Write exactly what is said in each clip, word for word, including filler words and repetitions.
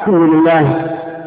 الحمد لله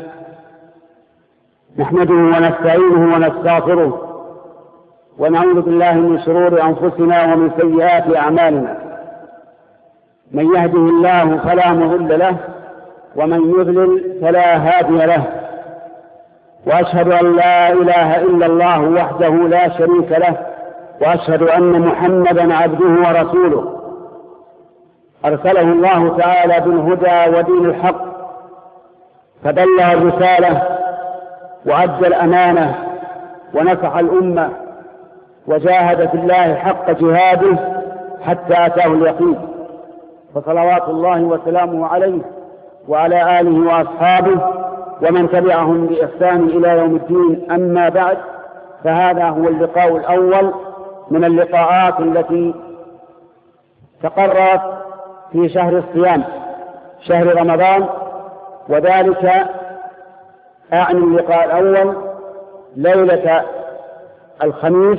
نحمده ونستعينه ونستغفره ونعوذ بالله من شرور أنفسنا ومن سيئات أعمالنا. من يهده الله فلا مضل له ومن يضلل فلا هادي له، وأشهد أن لا إله إلا الله وحده لا شريك له، وأشهد أن محمدا عبده ورسوله أرسله الله تعالى بالهدى ودين الحق، فبلغ الرسالة وأدى الأمانة ونصح الأمة وجاهد في الله حق جهاده حتى أتاه اليقين، فصلوات الله وسلامه عليه وعلى آله وأصحابه ومن تبعهم بإحسان إلى يوم الدين. أما بعد، فهذا هو اللقاء الأول من اللقاءات التي تقررت في شهر الصيام، شهر رمضان، وذلك أعني اللقاء الأول ليلة الخميس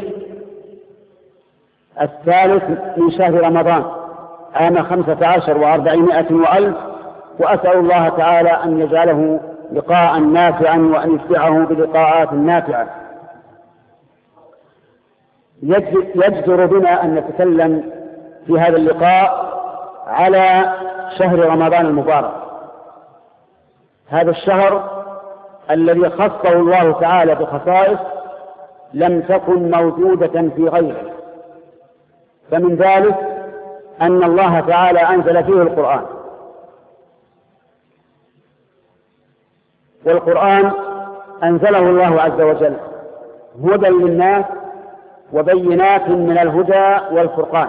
الثالث من شهر رمضان عام خمسة عشر وأربعمائة وألف، وأسأل الله تعالى أن يجعله لقاء نافعا وأن يتبعه بلقاءات نافعة. يجدر بنا أن نتكلم في هذا اللقاء على شهر رمضان المبارك، هذا الشهر الذي خصه الله تعالى بخصائص لم تكن موجودة في غيره. فمن ذلك أن الله تعالى أنزل فيه القرآن، والقرآن أنزله الله عز وجل هدى للناس وبينات من الهدى والفرقان،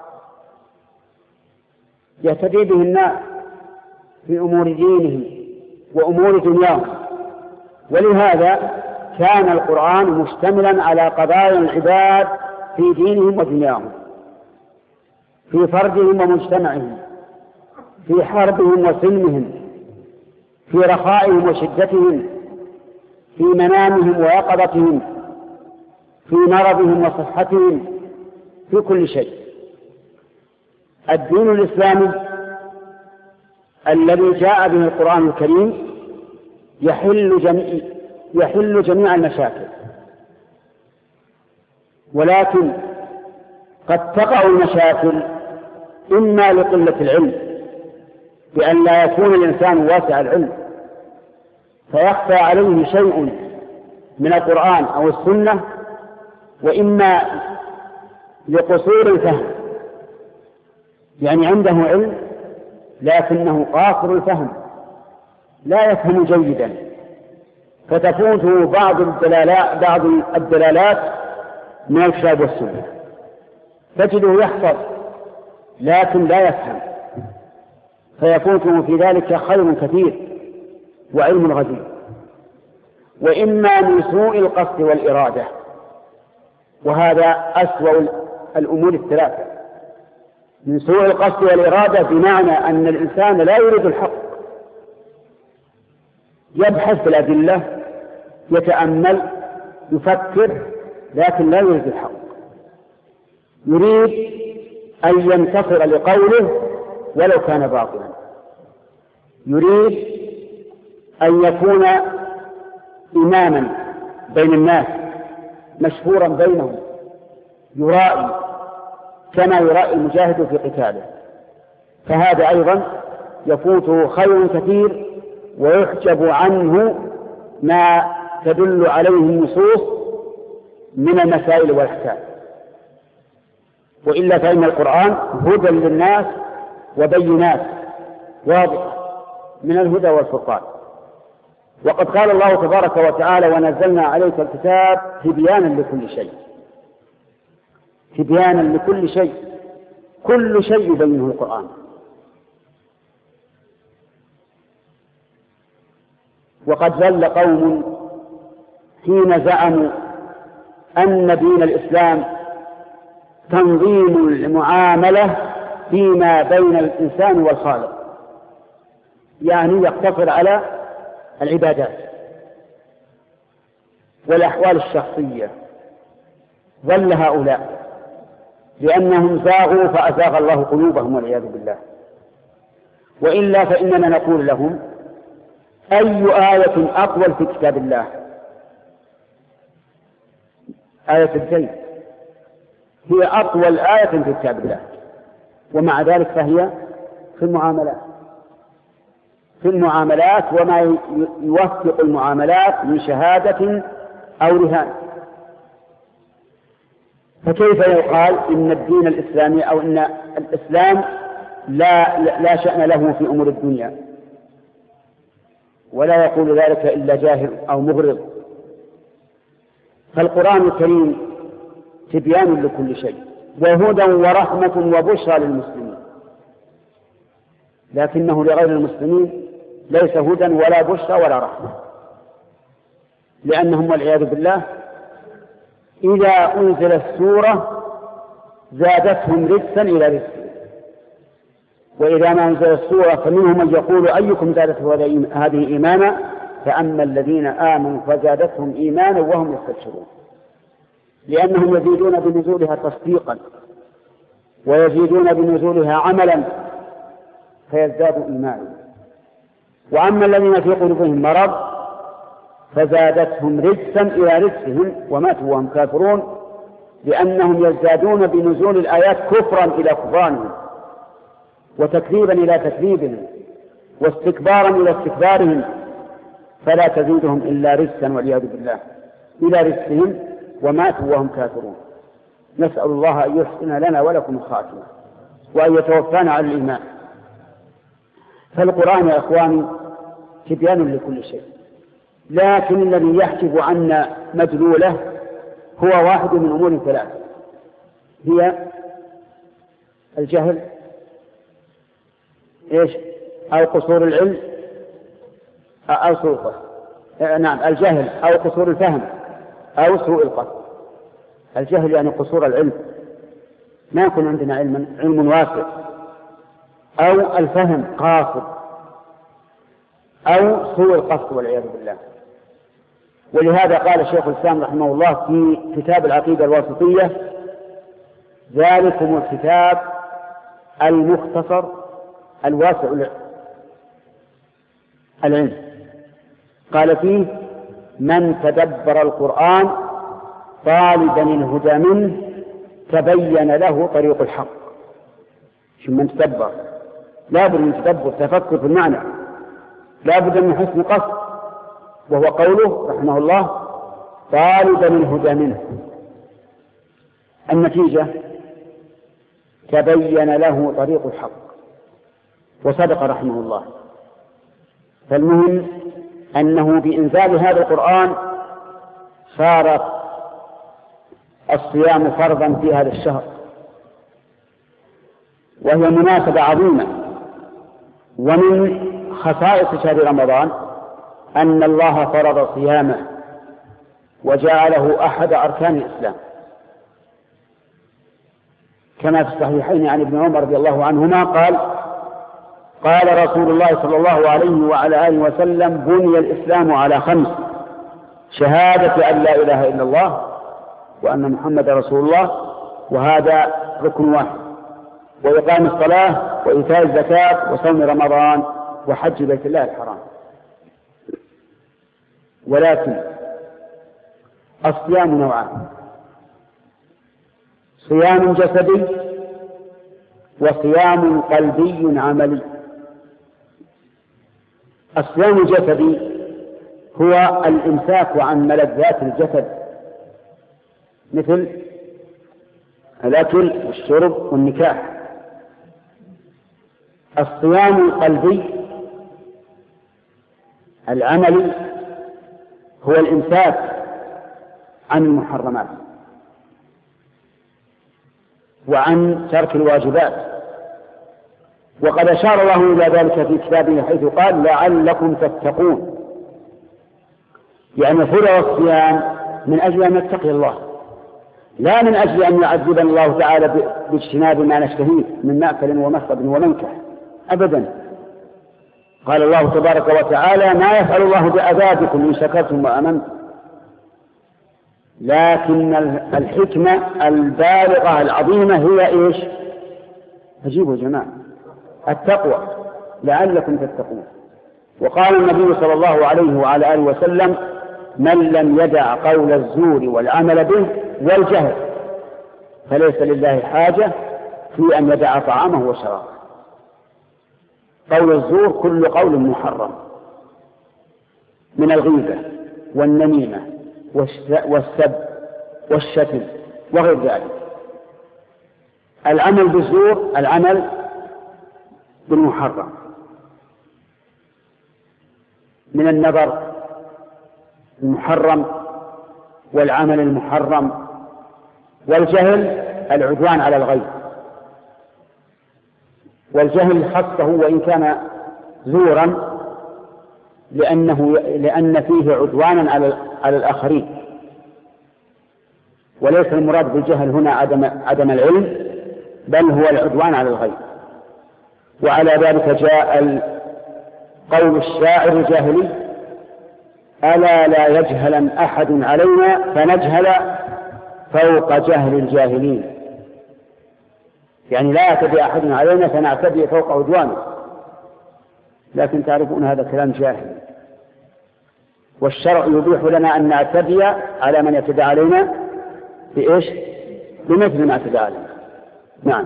يهتدي به الناس في أمور دينهم وأمور دنياهم. ولهذا كان القرآن مشتملا على قضايا العباد في دينهم ودنياهم، في فردهم ومجتمعهم، في حربهم وسلمهم، في رخائهم وشدتهم، في منامهم ويقظتهم، في مرضهم وصحتهم، في كل شيء. الدين الإسلامي الذي جاء به القرآن الكريم يحل جميع, يحل جميع المشاكل، ولكن قد تقع المشاكل إما لقلة العلم، بأن لا يكون الإنسان واسع العلم فيخفى عليه شيء من القرآن أو السنة، وإما لقصور الفهم، يعني عنده علم لكنه قاصر الفهم لا يفهم جيدا، فتفوته بعض الدلالات, بعض الدلالات من الكتاب والسنة، تجده يحفظ لكن لا يفهم، فيفوته في ذلك خير كثير وعلم غزير. وإما من سوء القصد والإرادة، وهذا أسوأ الأمور الثلاثة. من سوء القصد والإرادة بمعنى أن الإنسان لا يريد الحق، يبحث في الأدلة، يتأمل، يفكر، لكن لا يريد الحق، يريد أن ينتصر لقوله ولو كان باطلا، يريد أن يكون إماما بين الناس مشهورا بينهم، يرائي كما يرائي المجاهد في قتاله، فهذا أيضا يفوته خير كثير ويحجب عنه ما تدل عليه النصوص من المسائل والأحكام. وإلا فإن القرآن هدى للناس وبينات واضحة من الهدى والفرقان. وقد قال الله تبارك وتعالى: ونزلنا عليك الكتاب تبيانا لكل شيء، تبيانا لكل شيء، كل شيء يبينه القرآن. وقد ضل قوم حين زعموا أن دين الإسلام تنظيم المعاملة فيما بين الإنسان والخالق، يعني يقتصر على العبادات والأحوال الشخصية. ضل هؤلاء لأنهم زاغوا فأزاغ الله قلوبهم والعياذ بالله. وإلا فإننا نقول لهم أي آية أطول في كتاب الله؟ آية الزيت هي أطول آية في كتاب الله، ومع ذلك فهي في المعاملات في المعاملات وما يوفق المعاملات من شهادة أو رهان. فكيف يقال إن الدين الإسلامي أو إن الإسلام لا, لا شأن له في أمور الدنيا؟ ولا يقول ذلك إلا جاهل أو مغرض. فالقرآن الكريم تبيان لكل شيء وهدى ورحمة وبشرى للمسلمين، لكنه لغير المسلمين ليس هدى ولا بشرى ولا رحمة، لأنهم والعياذ بالله إذا أنزلت سورة زادتهم رجسا إلى رجسهم، وإذا ما أنزلت سورة فمنهم من يقول أيكم زادته هذه إيمانا، فأما الذين آمنوا فزادتهم إيمانا وهم يستبشرون، لأنهم يزيدون بنزولها تصديقا ويزيدون بنزولها عملا فيزدادوا إيمانا. وأما الذين في قلوبهم مرض فزادتهم رجسا إلى رجسهم وماتوا وهم كافرون، لأنهم يزدادون بنزول الآيات كفرا إلى كفرانهم وتكذيبا إلى تكذيبهم واستكبارا إلى استكبارهم، فلا تزيدهم إلا رجسا والعياذ بالله إلى رجسهم وماتوا وهم كافرون. نسأل الله أن يحسن لنا ولكم الخاتمة وأن يتوفانا على الإيمان. فالقرآن يا إخواني تبيان لكل شيء، لكن الذي يحجب عنا مدلوله هو واحد من أمور ثلاث، هي الجهل إيش أو قصور العلم أو سوء القصد. نعم، الجهل أو قصور الفهم أو سوء القصد. الجهل يعني قصور العلم، ما يكون عندنا علم علم واسع، أو الفهم قاصر، أو سوء القصد والعياذ بالله. ولهذا قال شيخ الإسلام رحمه الله في كتاب العقيدة الواسطية: ذلكم الكتاب المختصر الواسع العلم، قال فيه: من تدبر القرآن طالبا الهدى منه تبين له طريق الحق. شو من تدبر؟ لا بد من تدبر، تفكر في المعنى، لا بد من حسن قصد، وهو قوله رحمه الله: طالبا الهدى منه. النتيجة تبين له طريق الحق، وصدق رحمه الله. فالمهم أنه بإنزال هذا القرآن صار الصيام فرضا في هذا الشهر، وهي مناسبة عظيمة. ومن خصائص شهر رمضان أن الله فرض صيامه وجعله أحد أركان الإسلام، كما في الصحيحين عن ابن عمر رضي الله عنهما قال: قال رسول الله صلى الله عليه وعلى آله وسلم: بني الإسلام على خمس: شهادة أن لا إله إلا الله وأن محمد رسول الله، وهذا ركن واحد، وإقام الصلاة وإيتاء الزكاة وصوم رمضان وحج بيت الله الحرام. ولكن الصيام نوعان: صيام جسدي وصيام قلبي عملي. الصيام الجسدي هو الإمساك عن ملذات الجسد مثل الأكل والشرب والنكاح. الصيام القلبي العملي هو الإمساك عن المحرمات وعن ترك الواجبات، وقد أشار الله إلى ذلك في كتابه حيث قال: لعلكم تتقون. يعني فرض الصيام من أجل أن نتقي الله، لا من أجل أن يعذبنا الله تعالى باجتناب ما نشتهيه من مأكل ومشرب ومنكح أبدا. قال الله تبارك وتعالى: ما يفعل الله بعذابكم إن شكرتم وآمنتم. لكن الحكمة البالغة العظيمة هي إيش؟ أجيبوا يا جماعة: التقوى، لعلكم تتقون. وقال النبي صلى الله عليه وعلى آله وسلم: من لم يدع قول الزور والعمل به والجهل فليس لله حاجة في أن يدع طعامه وشرابه. قول الزور كل قول محرم من الغيبة والنميمة والسب والشتم وغير ذلك. العمل بالزور العمل بالمحرم من النظر المحرم والعمل المحرم، والجهل العدوان على الغير. والجهل خصه وإن كان زورا لأنه لأن فيه عدوانا على على الآخرين، وليس المراد بالجهل هنا عدم عدم العلم، بل هو العدوان على الغير. وعلى ذلك جاء قول الشاعر الجاهلي: ألا لا يجهلن أحد علينا فنجهل فوق جهل الجاهلين. يعني لا يعتدي أحد علينا فنعتدي فوق عدوانه. لكن تعرفون هذا كلام جاهل، والشرع يبيح لنا أن نعتدي على من يعتدي علينا بإيش؟ بمثل ما اعتدى علينا. نعم.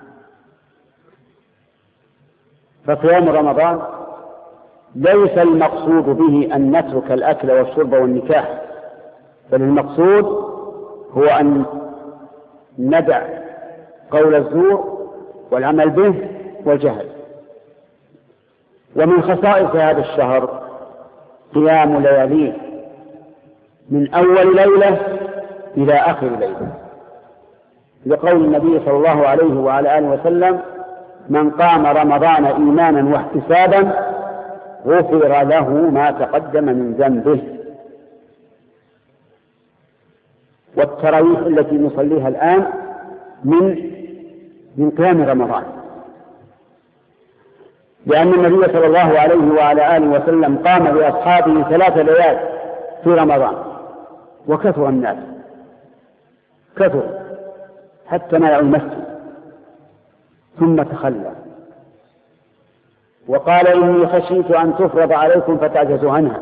فصيام رمضان ليس المقصود به أن نترك الأكل والشرب والنكاح، بل المقصود هو أن ندع قول الزور والعمل به والجهل. ومن خصائص هذا الشهر قيام لياليه من أول ليلة إلى آخر ليلة، لقول النبي صلى الله عليه وعلى آله وسلم: من قام رمضان إيمانا واحتسابا غفر له ما تقدم من ذنبه. والتراويح التي نصليها الآن من من قيام رمضان، لأن النبي صلى الله عليه وعلى آله وسلم قام بأصحابه ثلاث ليال في رمضان، وكثر الناس كثر حتى ملأوا المسجد، ثم تخلى وقال: إني خشيت أن تفرض عليكم فتعجزوا عنها.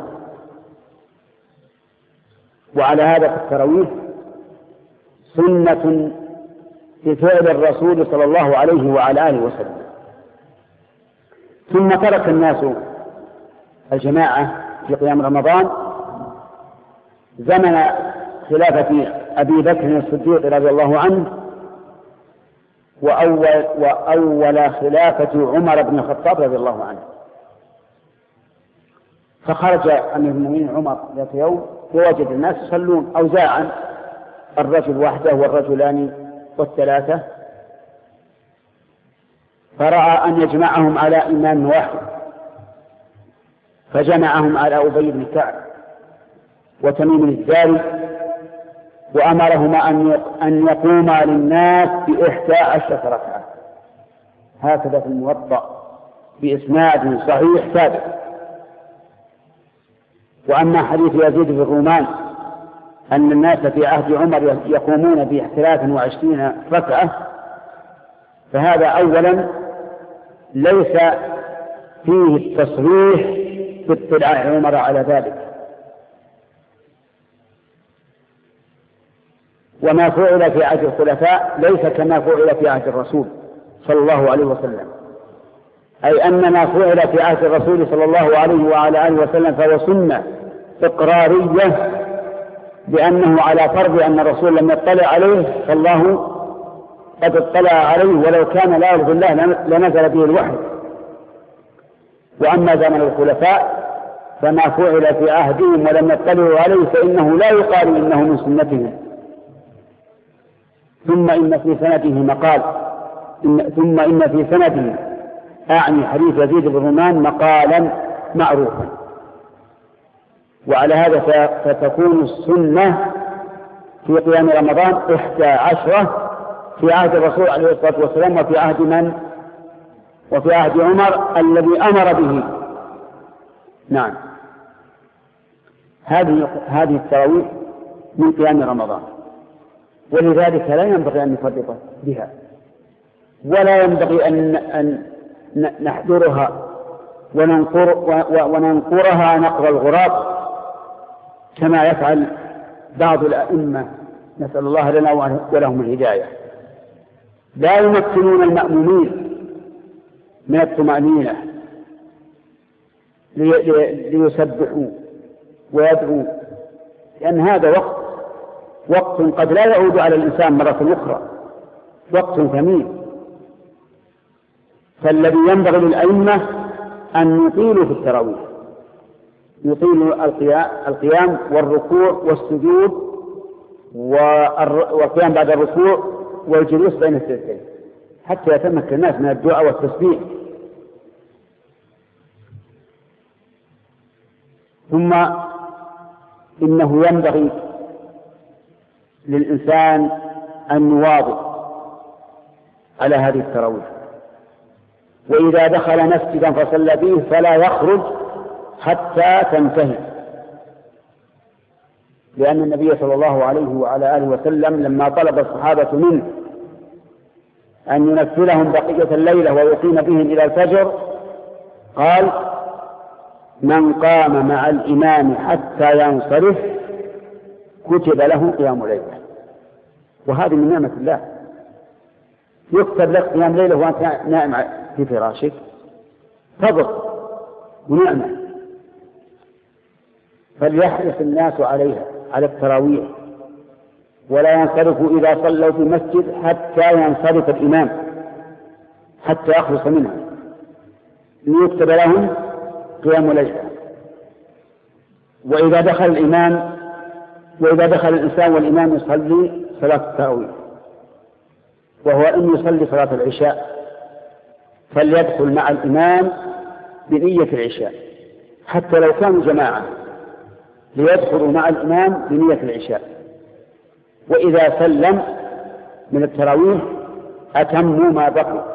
وعلى هذا فالتراويح سنة في فعل الرسول صلى الله عليه وعلى آله وسلم. ثم ترك الناس الجماعة في قيام رمضان زمن خلافة أبي بكر الصديق رضي الله عنه، وأول, وأول خلافة عمر بن الخطاب رضي الله عنه. فخرج أمير المؤمنين عمر ذات يوم ووجد الناس يصلون أوزاعا، الرجل وحده والرجلان والثلاثة، فرأى أن يجمعهم على إمام واحد، فجمعهم على أبي بن كعب وتميم الداري، وأمرهما أن يقوما للناس بإحدى عشرة ركعة، هكذا في الموطأ بإسناد صحيح ثابت. وأما حديث يزيد بن الرومان أن الناس في عهد عمر يقومون بثلاث وعشرين ركعة، فهذا أولا ليس فيه التصريح باطلاع عمر على ذلك، وما فعل في عهد الخلفاء ليس كما فعل في عهد الرسول صلى الله عليه وسلم، أي أن ما فعل في عهد الرسول صلى الله عليه وعلى آله وسلم فهو سنة إقرارية، بأنه على فرض أن الرسول لم يطلع عليه فالله قد اطلع عليه، ولو كان لا يرضي الله لنزل به الوحي. وأما زمن الخلفاء فما فعل في عهدهم ولم يطلعوا عليه فإنه لا يقال إنه من سنتهم. ثم إن في سنده مقال إن ثم إن في سنده أعني حديث يزيد بن الرومان مقالا معروفا. وعلى هذا فتكون السنة في قيام رمضان إحدى عشرة في عهد الرسول عليه الصلاة والسلام، وفي عهد من؟ وفي عهد عمر الذي أمر به. نعم. هذه هذه التراويح من قيام رمضان، ولذلك لا ينبغي أن نفرط بها، ولا ينبغي أن أن نحضرها وننقر وننقرها نقر الغراب كما يفعل بعض الأئمة، نسأل الله لنا ولهم الهداية. لا يمكنون المأمومين من الطمأنينة ليسبحوا ويدعوا، لأن هذا وقت وقت قد لا يعود على الإنسان مرة أخرى، وقت ثمين. فالذي ينبغي للأئمة أن يطيلوا في التراويح، يطيلوا القيام والركوع والسجود والقيام بعد الركوع والجلوس بين السجدتين حتى يتمكن الناس من الدعاء والتسبيح. ثم إنه ينبغي للإنسان أن يواظب على هذه التراويح، وإذا دخل مسجدا فصلى فيه فلا يخرج حتى تنتهي، لأن النبي صلى الله عليه وعلى آله وسلم لما طلب الصحابة منه أن ينفلهم بقية الليلة ويقيم بهم إلى الفجر قال: من قام مع الإمام حتى ينصرف كتب له قيام ليلة. وهذه من نعمة الله، يكتب لك قيام ليلة وأنت نائم في فراشك، فضل ونعمة. فليحرص الناس عليها، على التراويح، ولا ينصرفوا إذا صلوا في المسجد حتى ينصرف الإمام، حتى يخلص منها، ليكتب لهم قيام ليلة. وإذا دخل الإمام وإذا دخل الإنسان والإمام يصلي صلاة التراويح، وهو أن يصلي صلاة العشاء، فليدخل مع الإمام بنية العشاء حتى لو كانوا جماعة، ليدخلوا مع الإمام بنية العشاء. وإذا سلم من التراويح أتموا ما بقي.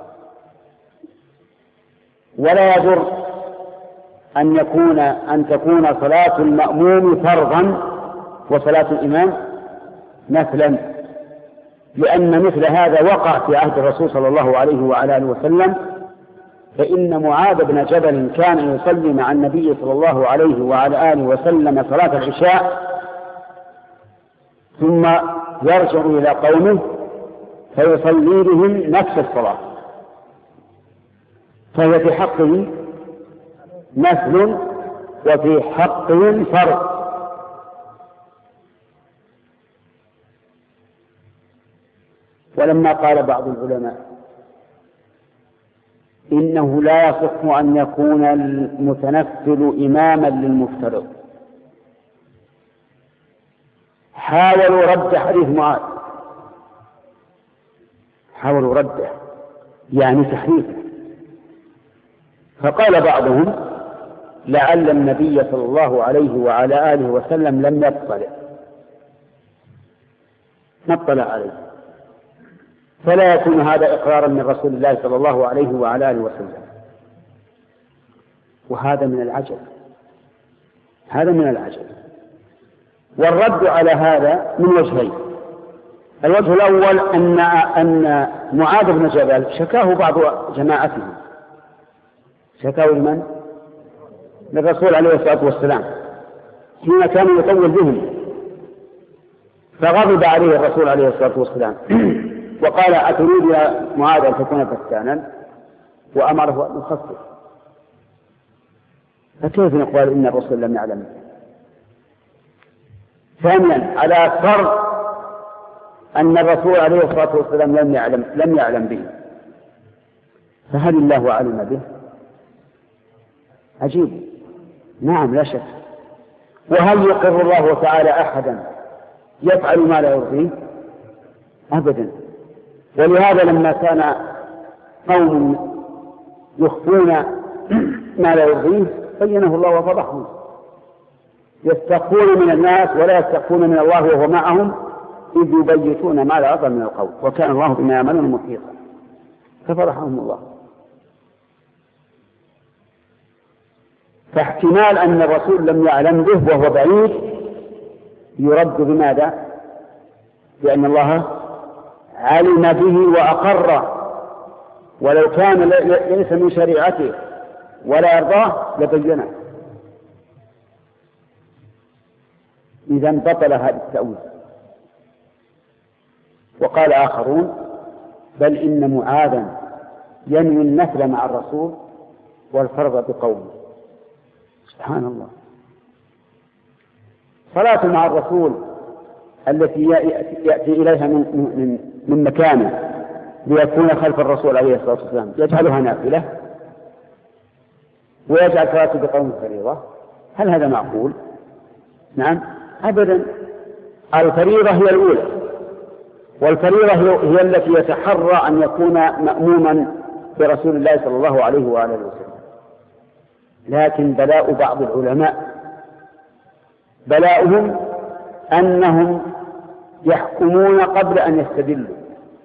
ولا يضر أن يكون أن تكون صلاة المأموم فرضا وصلاة الإمام نفلا، لأن مثل هذا وقع في عهد الرسول صلى الله عليه وعلى آله وسلم. فإن معاذ بن جبل كان يصلي مع النبي صلى الله عليه وعلى آله وسلم صلاة العشاء، ثم يرجع إلى قومه فيصلي بهم نفس الصلاة، فهي في حقه نفل وفي حقه فرض. ولما قال بعض العلماء إنه لا يصح أن يكون المتنفل إماما للمفترض، حاولوا رد حديث معاذ، حاولوا رده يعني تحريفه. فقال بعضهم لعل النبي صلى الله عليه وعلى آله وسلم لم يطلع ما اطلع عليه، فلا يكون هذا إقرارا من رسول الله صلى الله عليه وعلى آله وسلم. وهذا من العجب، هذا من العجب. والرد على هذا من وجهين. الوجه الأول أن أن معاذ بن جبل شكاه بعض جماعته، شكاه لمن؟ للرسول عليه الصلاة والسلام حين كان يطول بهم، فغضب عليه الرسول عليه الصلاة والسلام وقال: أتريد يا معاذ أن تكون فتانا؟ وأمره أن يخفف. فكيف نقول إن الرسول لم يعلم؟ ثانيا على فرض أن الرسول عليه الصلاة والسلام لم يعلم لم يعلم به، فهل الله علم به؟ عجيب. نعم لا شك. وهل يقر الله تعالى أحدا يفعل ما لا يرضيه؟ أبدا. ولهذا لما كان قوم يخفون ما لا يرضيه بينه الله وفضحهم، يستخفون من الناس ولا يستخفون من الله وهو معهم إذ يبيتون ما لا يرضى من القول، وكان الله بما يعملون محيطا، ففضحهم الله. فاحتمال أن الرسول لم يعلم به وهو بعيد يرد بماذا؟ لأن الله علم به وأقر، ولو كان ليس من شريعته ولا يرضاه لبينه. إذا بطل هذا التأويل. وقال آخرون بل إن معاذا ينوي النفل مع الرسول والفرض بقوله. سبحان الله. صلاة مع الرسول التي يأتي إليها من, من, من مكانه ليكون خلف الرسول عليه الصلاة والسلام يجعلها نافلة ويجعل صلاته بقوم الفريضة، هل هذا معقول؟ نعم أبدا. الفريضة هي الأولى، والفريضة هي التي يتحرى أن يكون مأموما برسول الله صلى الله عليه وآله وسلم. لكن بلاء بعض العلماء بلاؤهم أنهم يحكمون قبل أن يستدلوا.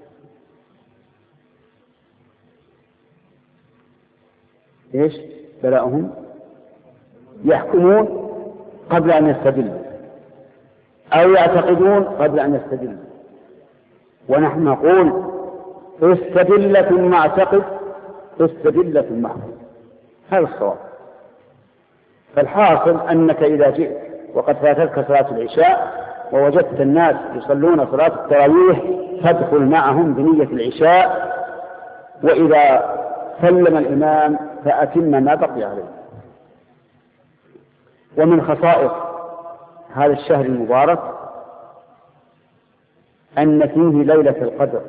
إيش بلاؤهم؟ يحكمون قبل أن يستدلوا أو يعتقدون قبل أن يستدلوا. ونحن نقول استدل ثم اعتقد، استدل ثم احكم، هذا الصواب. فالحاصل أنك إذا جئت وقد فاتتك صلاة العشاء ووجدت الناس يصلون صلاة التراويح فادخل معهم بنية العشاء، وإذا سلم الإمام فأتم ما بقي عليه. ومن خصائص هذا الشهر المبارك أن فيه ليلة القدر،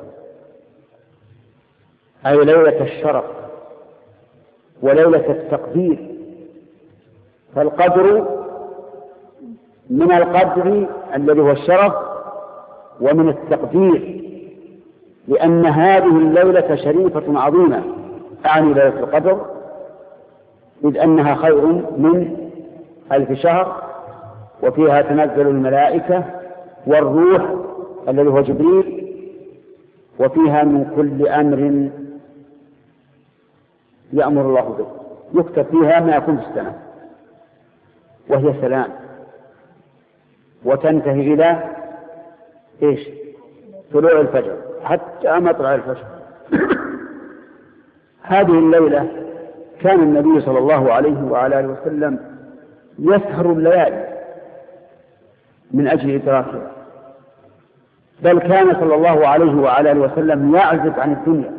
أي ليلة الشرف وليلة التقدير. فالقدر من القدر الذي هو الشرف ومن التقدير، لأن هذه الليلة شريفة عظيمة، أعني ليلة القدر، إذ أنها خير من ألف شهر، وفيها تنزل الملائكة والروح الذي هو جبريل، وفيها من كل أمر يأمر الله به، يكتب فيها ما يكون في السنة، وهي سلام، وتنتهي إلى إيش؟ طلوع الفجر حتى مطلع الفجر. هذه الليلة كان النبي صلى الله عليه وعلى آله وسلم يسهر الليالي من أجل إدراكها، بل كان صلى الله عليه وعلى آله وسلم يعزف عن الدنيا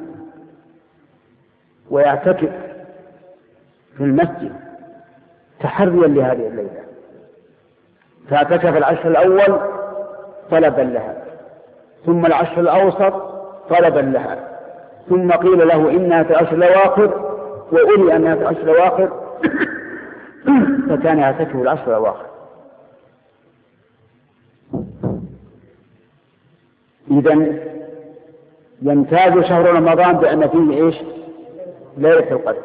ويعتكف في المسجد تحريا لهذه الليلة. فاعتكف العشر الأول طلبا لها، ثم العشر الأوسط طلبا لها، ثم قيل له إنها في عشر الأواخر وأولي أنها في عشر الأواخر فكان يعتكف العشر الأواخر. إذن يمتاز شهر رمضان بأن فيه إيش؟ ليلة القدر.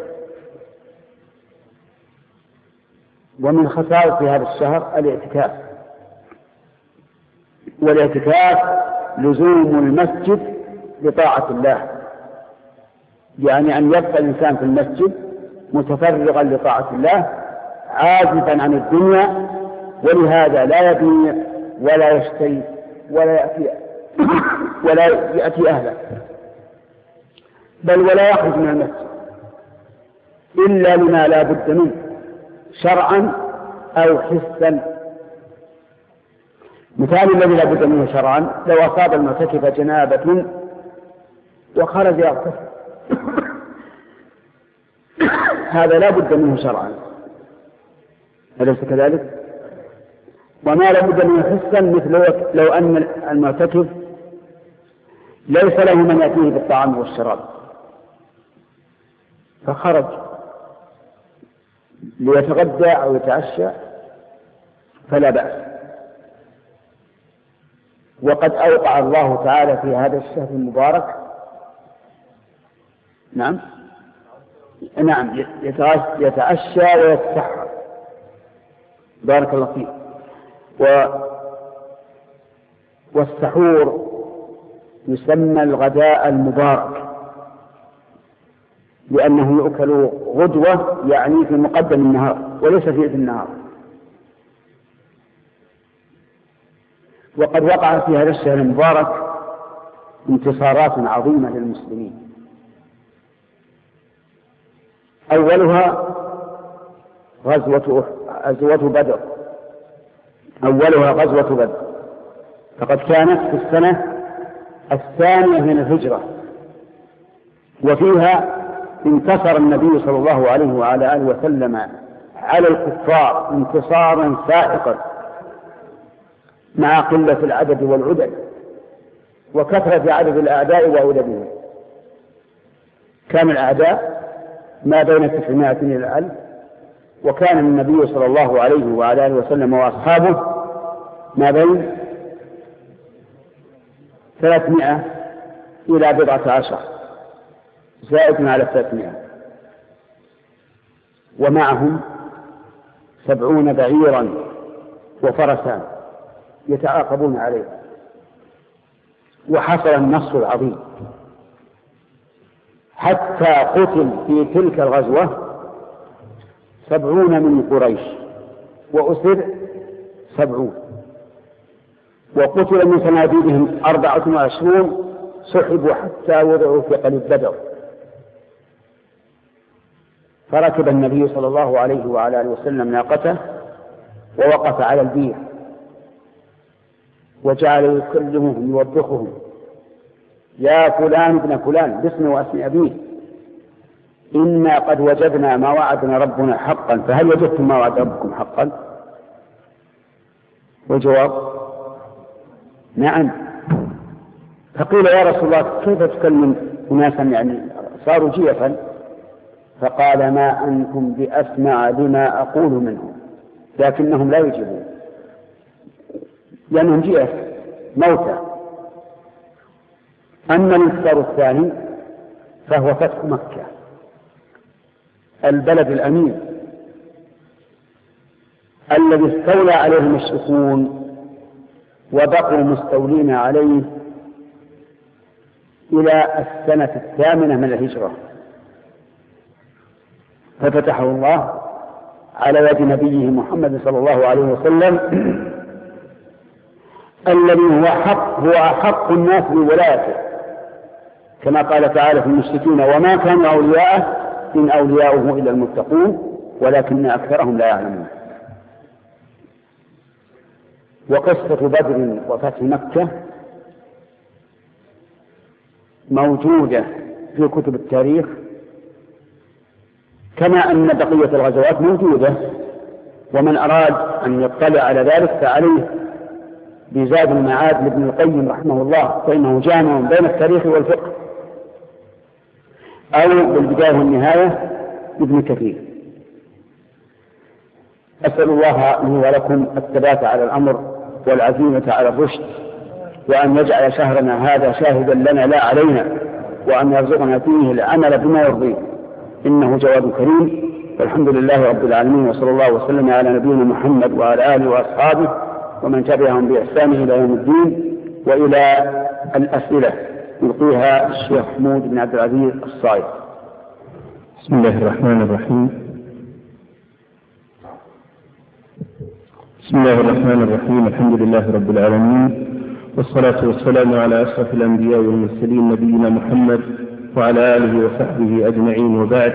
ومن خصائص هذا الشهر الاعتكاف، والاعتكاف لزوم المسجد لطاعة الله، يعني أن يبقى الإنسان في المسجد متفرغا لطاعة الله عازفا عن الدنيا، ولهذا لا يبيع ولا يشتري ولا يأتي ولا يأتي أهله، بل ولا يخرج من المسجد إلا لما لا بد منه شرعا أو حسا. مثال الذي لا بد منه شرعا: لو أصاب المعتكف جنابة وخرج يغتسل، هذا لا بد منه شرعا، أليس كذلك؟ وما لا بد منه حسا مثل لو أن المعتكف ليس له من يأتيه بالطعام والشراب فخرج ليتغدى أو يتعشى فلا بأس. وقد أوقع الله تعالى في هذا الشهر المبارك نعم نعم يتعشى ويتسحر، بارك الله فيه. و والسحور يسمى الغداء المبارك لأنه يؤكل غدوة، يعني في مقدم النهار وليس في النهار. وقد وقع في هذا الشهر المبارك انتصارات عظيمة للمسلمين. أولها غزوة غزوة بدر أولها غزوة بدر فقد كانت في السنة الثانية من الهجرة، وفيها انتصر النبي صلى الله عليه وعلى آله وسلم على الكفار انتصارا ساحقا مع قلة العدد والعدد وكثرة عدد الأعداء وعددهم. كان الأعداء ما بين تسعمائة إلى ألف، وكان النبي صلى الله عليه وعلى آله وسلم وأصحابه ما بين ثلاثمائة إلى بضعة عشر زائد على ثلاثمائة، ومعهم سبعون بعيرا وفرسان يتعاقبون عليه. وحصل النصر العظيم حتى قتل في تلك الغزوة سبعون من قريش وأسر سبعون، وقتل من صناديدهم أربعة وعشرون سحبوا حتى وضعوا في قلب بدر. فركب النبي صلى الله عليه وعلى آله وسلم ناقته ووقف على البير وجعل يكلمهم يوبخهم: يا فلان ابن فلان باسم واسم أبيه، إنا قد وجدنا ما وعدنا ربنا حقا، فهل وجدتم ما وعد ربكم حقا؟ والجواب نعم. فقيل: يا رسول الله كيف تكلم أناسا يعني صاروا جيفا؟ فقال: ما أنتم بأسمع لما أقول منهم، لكنهم لا يجيبون لأنهم جيف موتى. أما الانتصار الثاني فهو فتح مكة البلد الأمين الذي استولى عليه المشركون وبقوا مستولين عليه إلى السنة الثامنة من الهجرة، ففتحه الله على يد نبيه محمد صلى الله عليه وسلم الذي هو حق هو أحق الناس بولايته، كما قال تعالى في المشركين: وما كان أولياءه إن أولياؤه إلا المتقون ولكن أكثرهم لا يعلمون. وقصة بدر وفتح مكة موجودة في كتب التاريخ، كما أن بقية الغزوات موجودة، ومن أراد أن يطلع على ذلك فعليه بزاد المعاد لابن القيم رحمه الله، فإنه جامع بين التاريخ والفقه، أو بالبداية والنهاية لابن كثير. أسأل الله لي ولكم الثبات على الأمر والعزيمة على الرشد، وأن يجعل شهرنا هذا شاهدا لنا لا علينا، وأن يرزقنا فيه العمل بما يرضيه، إنه جواد كريم. والحمد لله رب العالمين، وصلى الله وسلم على نبينا محمد وعلى آله وأصحابه ومن تبعهم بإحسان إلى يوم الدين. وإلى الأسئلة يلقيها الشيخ حمود بن عبد العزيز الصائب. بسم الله الرحمن الرحيم. بسم الله الرحمن الرحيم الحمد لله رب العالمين، والصلاة والسلام على أشرف الأنبياء والمرسلين نبينا محمد وعلى آله وصحبه أجمعين، وبعد.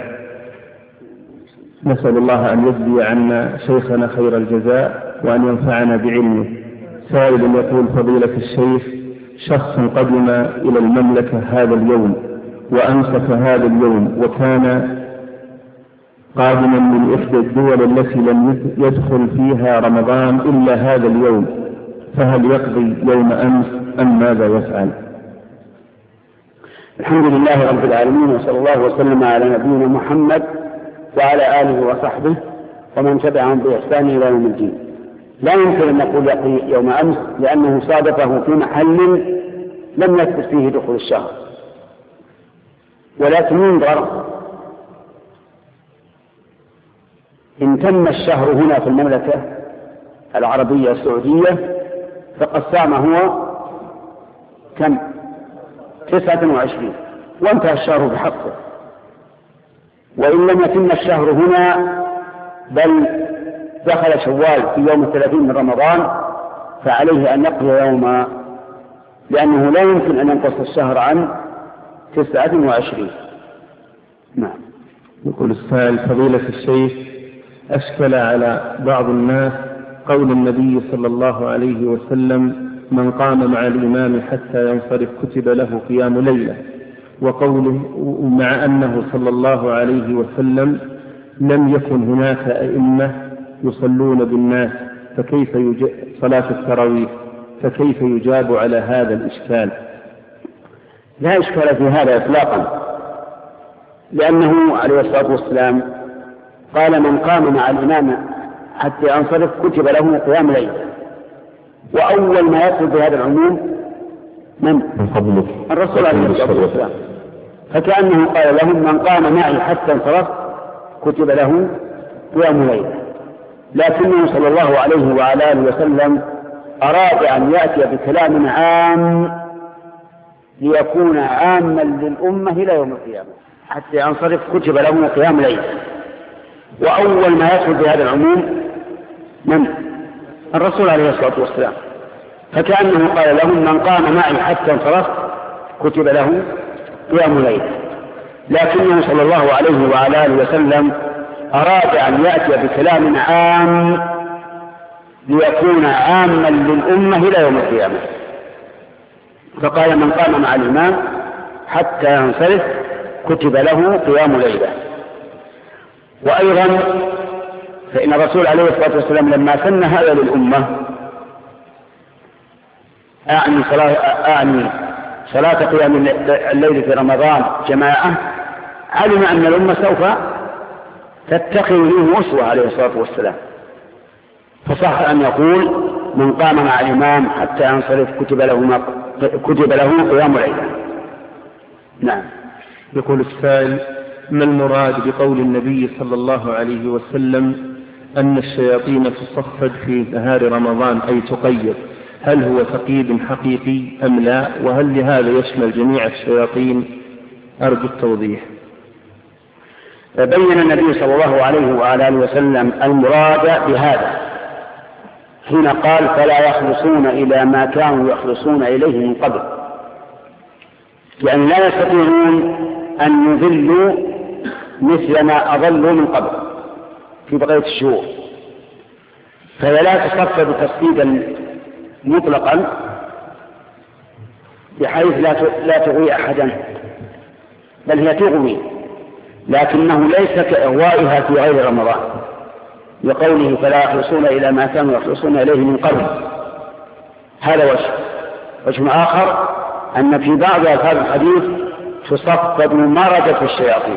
نسأل الله أن يجزي عنا شيخنا خير الجزاء وأن ينفعنا بعلمه. سائل يقول: فضيلة الشيخ، شخص قدم إلى المملكة هذا اليوم وأنصف هذا اليوم، وكان قادما من إحدى الدول التي لم يدخل فيها رمضان إلا هذا اليوم، فهل يقضي يوم أمس أم ماذا يفعل؟ الحمد لله رب العالمين، وصلى الله وسلم على نبينا محمد وعلى آله وصحبه ومن تبعهم بإحسان إلى يوم الدين. لا يمكن أن نقول يقضي يوم أمس، لأنه صادفه في محل لم يثبت فيه دخول الشهر، ولكن ينظر إن تم الشهر هنا في المملكة العربية السعودية فقد صام هو كم؟ تسعة وعشرين، وانتهى الشهر بحقه. وإن لم يتم الشهر هنا بل دخل شوال في يوم الثلاثين من رمضان فعليه أن يقضي يوما، لأنه لا يمكن أن ينقص الشهر عن تسعة وعشرين. نعم. يقول السائل: فضيلة الشيخ، أشكل على بعض الناس قول النبي صلى الله عليه وسلم: من قام مع الإمام حتى ينصرف كتب له قيام ليلة، وقوله مع أنه صلى الله عليه وسلم لم يكن هناك أئمة يصلون بالناس فكيف يج... صلاة التراويح، فكيف يجاب على هذا الإشكال؟ لا إشكال في هذا إطلاقا، لأنه عليه الصلاة والسلام قال: من قام مع الإمام حتى ينصرف كتب له قيام ليل. وأول ما يدخل بهذا العموم من؟ الرسول عليه الصلاة والسلام، فكأنه قال لهم: من قام معي حتى انصرف كتب له قيام ليل. لكنه صلى الله عليه وعلى آله وسلم أراد أن يأتي بكلام عام ليكون عاما للأمة إلى يوم القيامة، حتى ينصرف كتب له قيام ليل. وأول ما يدخل بهذا العموم من؟ الرسول عليه الصلاة والسلام، فكأنه قال لهم: من قام معي حتى انصرف كتب له قيام ليل. لكنه صلى الله عليه وعلى آله وسلم أراد أن يأتي بكلام عام ليكون عاما للأمة إلى يوم القيامة، فقال: من قام مع الإمام حتى ينصرف كتب له قيام ليلة. وأيضا فإن الرسول عليه الصلاة والسلام لما سن هذا للأمة، أعني صلاة, أعني صلاة قيام الليل في رمضان جماعة، علم أن الأمة سوف تتخذ منه أسوة عليه الصلاة والسلام، فصح أن يقول: من قام مع الإمام حتى ينصرف كتب له كتب له قيام ليلة. نعم. يقول السائل: ما المراد بقول النبي صلى الله عليه وسلم أن الشياطين تصفد في نهار رمضان أي تقيد؟ هل هو تقييد حقيقي أم لا؟ وهل لهذا يشمل جميع الشياطين؟ أرجو التوضيح. بين النبي صلى الله عليه وعلى آله وسلم المراد بهذا حين قال: فلا يخلصون إلى ما كانوا يخلصون إليه من قبل، يعني لا يستطيعون أن يذلوا مثل ما أضلوا من قبل في بقية الشهور، فهي لا تصفد تصفيدا مطلقا بحيث لا تغوي أحدا، بل هي تغوي، لكنه ليس كإغوائها في غير رمضان، لقوله: فلا يخلصون إلى ما كانوا يخلصون إليه من قبل. هذا وجه. وجه آخر أن في بعض ألفاظ الحديث تصفد مرض في الشياطين،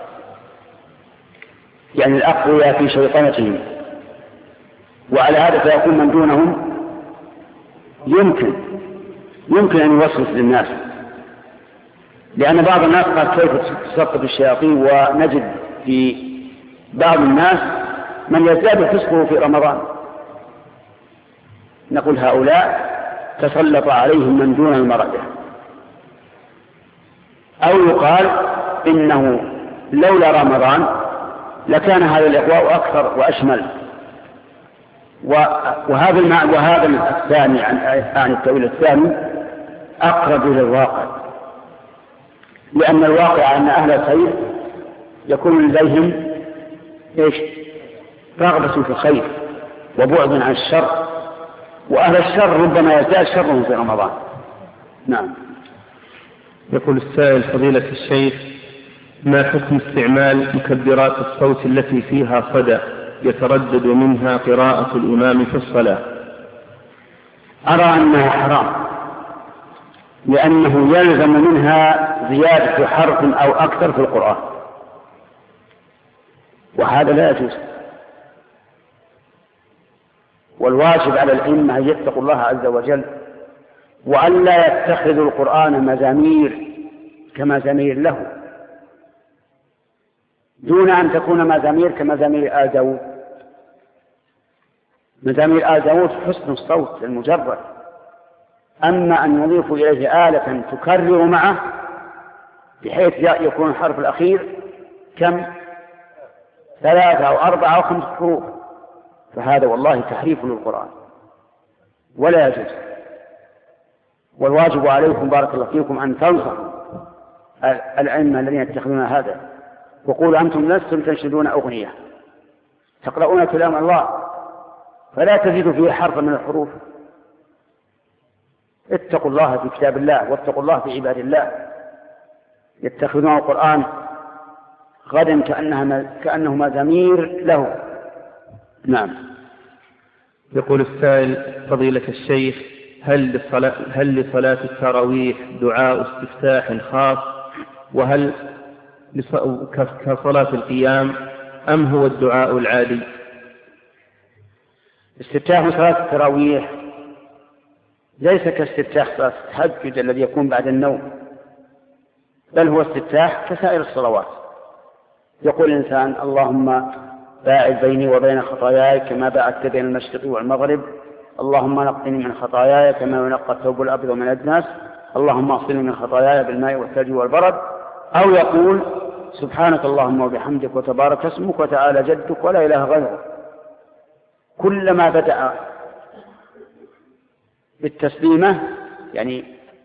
يعني الأقوياء في شيطنتهم، وعلى هذا فيكون من دونهم يمكن يمكن أن يوسوس للناس، لأن بعض الناس قال: كيف تصفد الشياطين؟ ونجد في بعض الناس من يزداد فسقه في رمضان. نقول: هؤلاء تسلط عليهم من دون المرضى. أو يقال: إنه لولا رمضان لكان هذا الإقواء أكثر وأشمل. وهذا المعنى وهذا الثاني عن التأويل الثاني أقرب إلى الواقع، لأن الواقع أن أهل الخير يكون لديهم إيش؟ رغبة في الخير وبعد عن الشر، وأهل الشر ربما يزداد شرهم في رمضان. نعم. يقول السائل: فضيلة الشيخ، ما حكم استعمال مكبرات الصوت التي فيها صدى يتردد منها قراءة الإمام في الصلاة؟ أرى أنها حرام، لأنه يلزم منها زيادة حرف أو أكثر في القرآن، وهذا لا يجوز. والواجب على الأئمة أن يتقوا الله عز وجل، وأن لا يتخذوا القرآن مزامير كمزامير له، دون أن تكون مزامير كمزامير آل داود. مزامير آل داود حسن الصوت المجرد، أما أن يضيفوا إليه آلة تكرر معه بحيث يكون الحرف الأخير كم ثلاثة أو أربعة أو خمس حروف، فهذا والله تحريف للقرآن ولا يجوز. والواجب عليكم بارك الله فيكم أن تنصحوا الأئمة الذين يتخذون هذا وقولوا أنتم لستم تنشدون أغنية تقرؤون كلام الله فلا تزيدوا فيه حرفا من الحروف. اتقوا الله في كتاب الله واتقوا الله في عباد الله يتخذون القرآن غدا كأنه مزامير له. نعم. يقول السائل فضيلة الشيخ هل لصلاة, هل لصلاة التراويح دعاء استفتاح خاص وهل كصلاة القيام أم هو الدعاء العادي؟ استفتاح صلاة التراويح ليس كاستفتاح صلاة التهجد الذي يكون بعد النوم، بل هو استفتاح كسائر الصلوات. يقول الإنسان اللهم باعد بيني وبين خطاياي كما باعدت بين المشرق والمغرب، اللهم نقني من خطاياي كما ينقى الثوب الأبيض من الأدنس، اللهم اغسلني من خطاياي بالماء والثلج والبرد. أو يقول سبحانك اللهم وبحمدك وتبارك اسمك وتعالى جدك ولا إله غيرك. كلما بدأ بالتسليمة يعني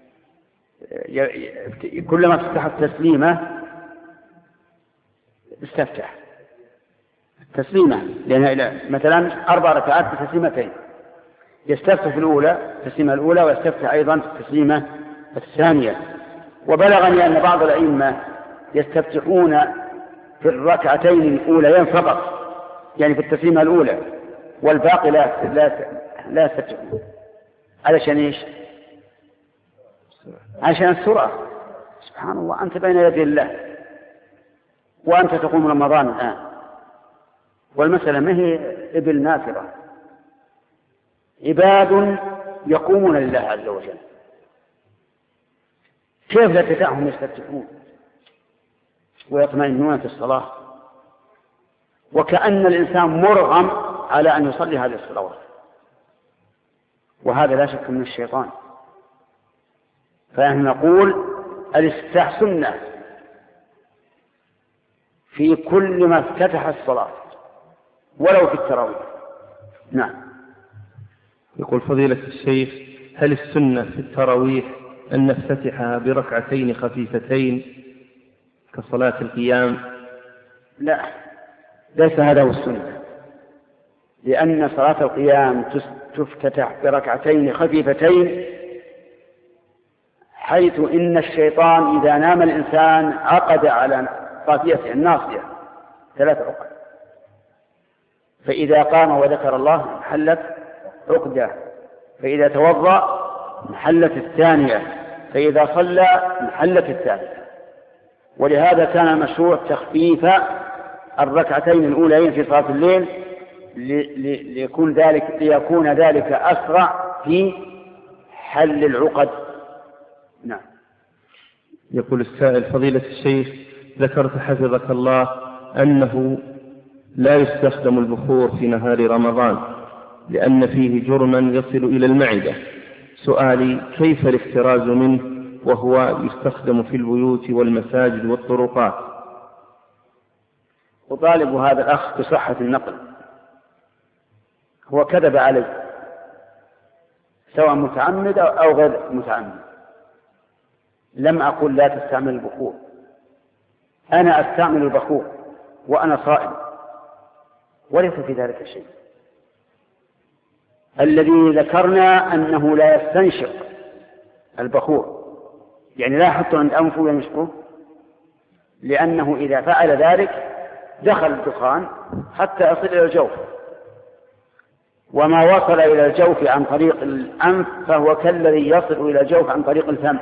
كلما افتتح التسليمة استفتح التسليمة، لأن مثلا أربع ركعات بتسليمتين يستفتح في الأولى التسليمة الأولى ويستفتح أيضا في التسليمة الثانية. وبلغني أن بعض الأئمة يستفتحون في الركعتين الأوليين فقط، يعني في التسليمة الأولى، والباقي لا لا لا يستفتحون. علشان إيش؟ عشان السرعة. سبحان الله، أنت بين يدي الله وأنت تقوم رمضان الآن، والمسألة ما هي إبل نافرة، عباد يقومون لله عز وجل، كيف لا تدعهم يستفتحون ويطمئنون في الصلاة وكأن الإنسان مرغم على أن يصلي هذه الصلوات؟ وهذا لا شك من الشيطان. فنحن نقول الاستفتاح سنة في كل ما افتتح الصلاة ولو في التراويح. نعم. يقول فضيلة الشيخ هل السنة في التراويح أن نفتتحها بركعتين خفيفتين كصلاة القيام؟ لا، ليس هذا هو السنة، لأن صلاة القيام تفتتح بركعتين خفيفتين، حيث إن الشيطان إذا نام الإنسان عقد على قافيته الناصية ثلاث عقد، فإذا قام وذكر الله محلت عقدة، فإذا توضأ محلت الثانية، فإذا صلى محلت الثالثة. ولهذا كان المشروع تخفيف الركعتين الأولين في صلاة الليل ليكون ذلك, ليكون ذلك أسرع في حل العقد. نعم. يقول السائل فضيلة الشيخ ذكرت حفظك الله أنه لا يستخدم البخور في نهار رمضان لأن فيه جرما يصل إلى المعدة. سؤالي كيف الاحتراز منه وهو يستخدم في البيوت والمساجد والطرقات؟ أطالب هذا الأخ بصحة النقل، هو كذب علي سواء متعمد أو غير متعمد. لم أقل لا تستعمل البخور، أنا أستعمل البخور وأنا صائم وليس في ذلك شيء. الذي ذكرنا أنه لا يستنشق البخور، يعني لا يحط عند أنفه وينشقه، لأنه إذا فعل ذلك دخل الدخان حتى يصل إلى الجوف، وما وصل إلى الجوف عن طريق الأنف فهو كالذي يصل إلى الجوف عن طريق الفم.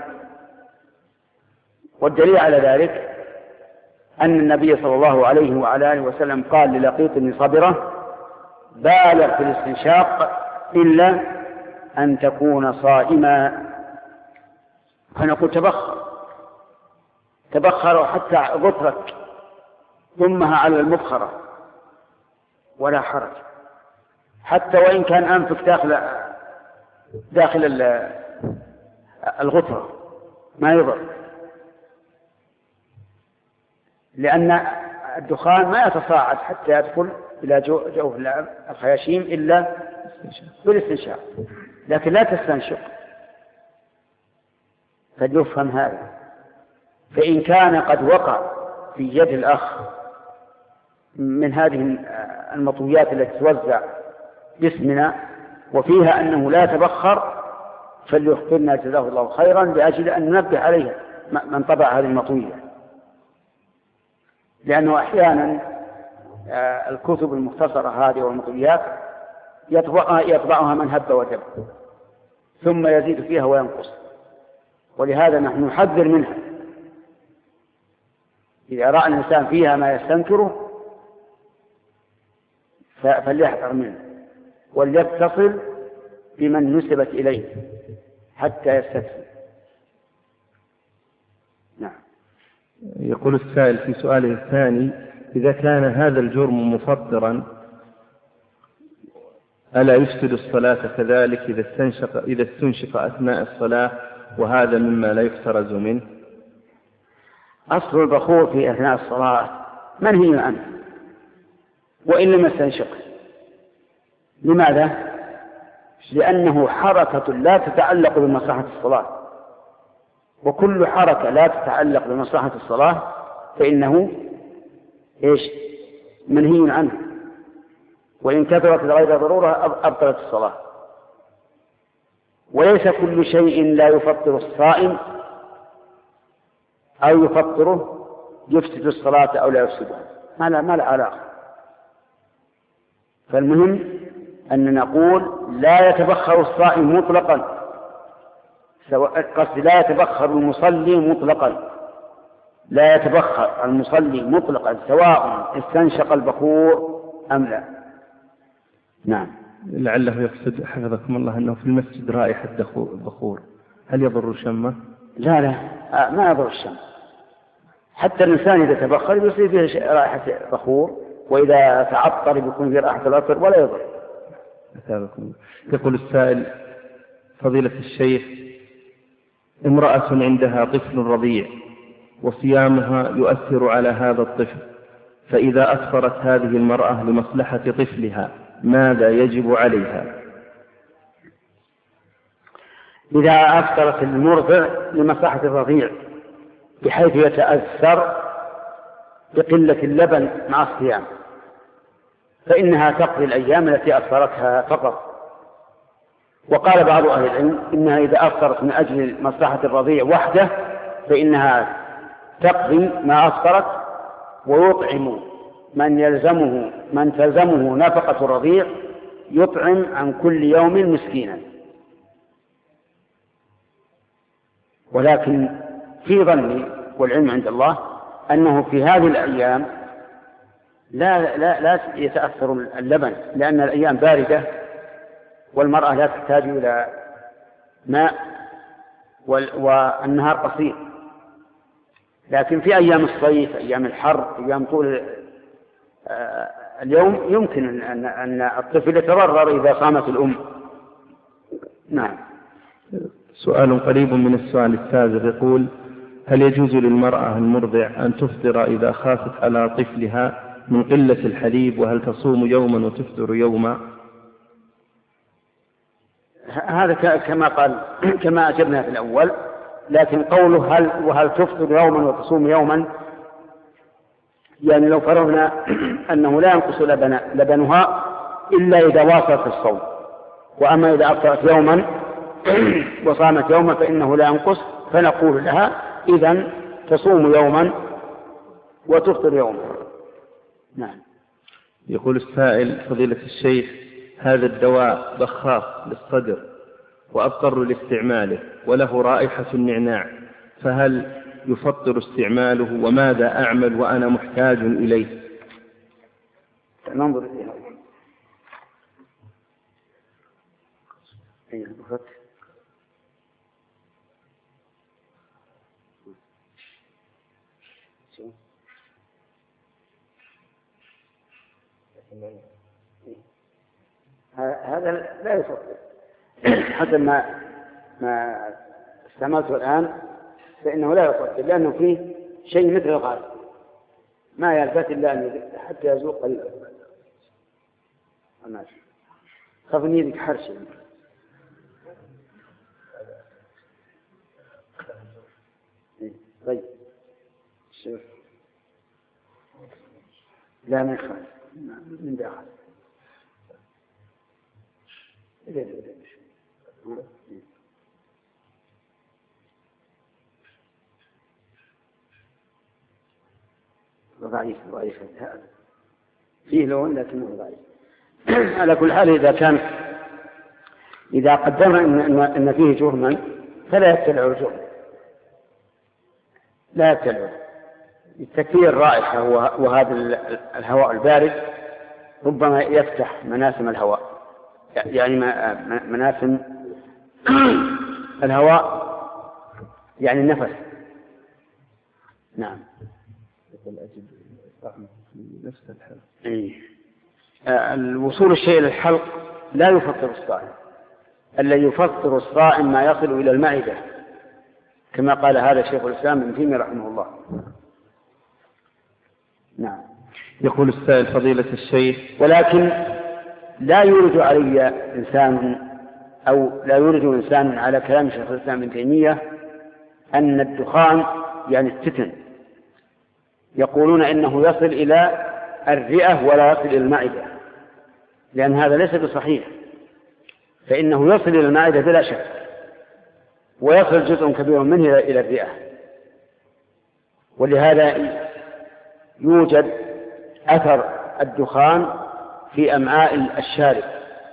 والدليل على ذلك أن النبي صلى الله عليه وعلى آله وسلم قال للقيط بن صبرة بالغ في الاستنشاق إلا أن تكون صائما. فنقول تبخر تبخر حتى غطرك ضمها على المبخرة ولا حرج، حتى وإن كان أنفك داخل داخل الغطرة ما يضر، لأن الدخان ما يتصاعد حتى يدخل إلى جوف الخياشيم إلا بالاستنشاق، لكن لا تستنشق. قد يفهم هذا. فإن كان قد وقع في يد الأخ من هذه المطويات التي توزع باسمنا وفيها أنه لا تبخر، فليخبرنا جزاه الله خيرا لأجل أن ننبه عليها من طبع هذه المطوية، لأنه أحيانا الكتب المختصرة هذه والمطويات يطبعها, يطبعها من هب ودب ثم يزيد فيها وينقص، ولهذا نحن نحذر منها. إذا رأى الإنسان فيها ما يستنكره فليحذر منه وليتصل بمن نسبت إليه حتى يستفسر. نعم. يقول السائل في سؤاله الثاني: إذا كان هذا الجرم مفطرا ألا يفسد الصلاة كذلك إذا استنشق, إذا استنشق أثناء الصلاة، وهذا مما لا يفترز منه؟ أصل البخور في أثناء الصلاة منهي عنه وإن لم يستنشق. لماذا؟ لأنه حركة لا تتعلق بمصلحة الصلاة، وكل حركة لا تتعلق بمصلحة الصلاة فإنه إيش؟ منهي عنه، وإن كثرت غير ضرورة أبطلت الصلاة. وليس كل شيء لا يفطر الصائم أو يفطره يفسد الصلاة أو لا يفسدها، ما لا ما لا علاقة. فالمهم أن نقول لا يتبخر الصائم مطلقا، قصد لا يتبخر المصلي مطلقا، لا يتبخر المصلي مطلقا سواء استنشق البخور أم لا. نعم. لعله يقصد حفظكم الله أنه في المسجد رائحة البخور، هل يضر الشمة؟ لا لا ما يضر الشم، حتى الإنسان إذا تبخر يصير فيه رائحة بخور، وإذا تعطر يكون فيه رائحة العطر ولا يضر. يقول السائل: فضيلة الشيخ، امرأة عندها طفل رضيع وصيامها يؤثر على هذا الطفل، فإذا أفطرت هذه المرأة لمصلحة طفلها ماذا يجب عليها؟ إذا أفطرت المرضع لمصلحة الرضيع بحيث يتأثر بقلة اللبن مع الصيام فإنها تقضي الأيام التي أفطرتها فقط. وقال بعض أهل العلم إنها إذا أفطرت من أجل مصلحة الرضيع وحده فإنها تقضي ما أفطرت ويطعم من يلزمه من تلزمه نفقة الرضيع، يطعم عن كل يوم مسكينا. ولكن في ظني والعلم عند الله أنه في هذه الأيام لا, لا, لا يتأثر اللبن، لأن الأيام باردة والمرأة لا تحتاج إلى ماء والنهار قصير. لكن في أيام الصيف، أيام الحر، أيام طول اليوم يمكن أن الطفل يتضرر إذا صامت الأم. نعم. سؤال قريب من السؤال السابق يقول: هل يجوز للمرأة المرضع أن تفطر إذا خافت على طفلها من قلة الحليب، وهل تصوم يوما وتفطر يوما؟ هذا كما قال كما أجبنا في الأول، لكن قوله هل وهل تفطر يوما وتصوم يوما، يعني لو فرضنا أنه لا ينقص لبن لبنها إلا إذا واصلت الصوم، وأما إذا أفطرت يوما وصامت يوما فإنه لا ينقص، فنقول لها إذن تصوم يوما وتفطر يوما. نعم. يقول السائل: فضيلة الشيخ، هذا الدواء بخاخ للصدر وأضطر لاستعماله وله رائحة النعناع، فهل يفطر استعماله، وماذا أعمل وأنا محتاج إليه؟ ننظر إليها. أيه بفت هذا لا يفطر حتى ما ما استعملته الآن فإنه لا يفطر، لأنه فيه شيء مثل الغاز ما يلفت إلا أن حتى يذوق قليلا. ماشي. خافني يدك حرشي. طيب شوف لا من خارج من داخل. ضعيف ضعيف فيه لون لكنه ضعيف. على كل حال إذا كان إذا قدرنا إن, إن فيه جرما فلا يبتلع الجرم، لا يبتلع التكثير الرائحة وهذا الهواء البارد ربما يفتح مناسم الهواء، يعني مناسم الهواء يعني النفس. نعم. نفس الحلق. إيه. الوصول الشيء إلى الحلق لا يفطر الصائم، الذي يفطر الصائم ما يصل إلى المعدة كما قال هذا شيخ الإسلام ابن تيمية رحمه الله. نعم. يقول السائل فضيلة الشيخ: ولكن لا يورد علي إنسان أو لا يورد إنسان على كلام شيخ الإسلام ابن تيمية أن الدخان يعني التتن يقولون إنه يصل إلى الرئة ولا يصل إلى المعدة، لأن هذا ليس بصحيح، فإنه يصل إلى المعدة بلا شك ويصل جزء كبير منه إلى الرئة، ولهذا يوجد أثر الدخان في أمعاء الشارب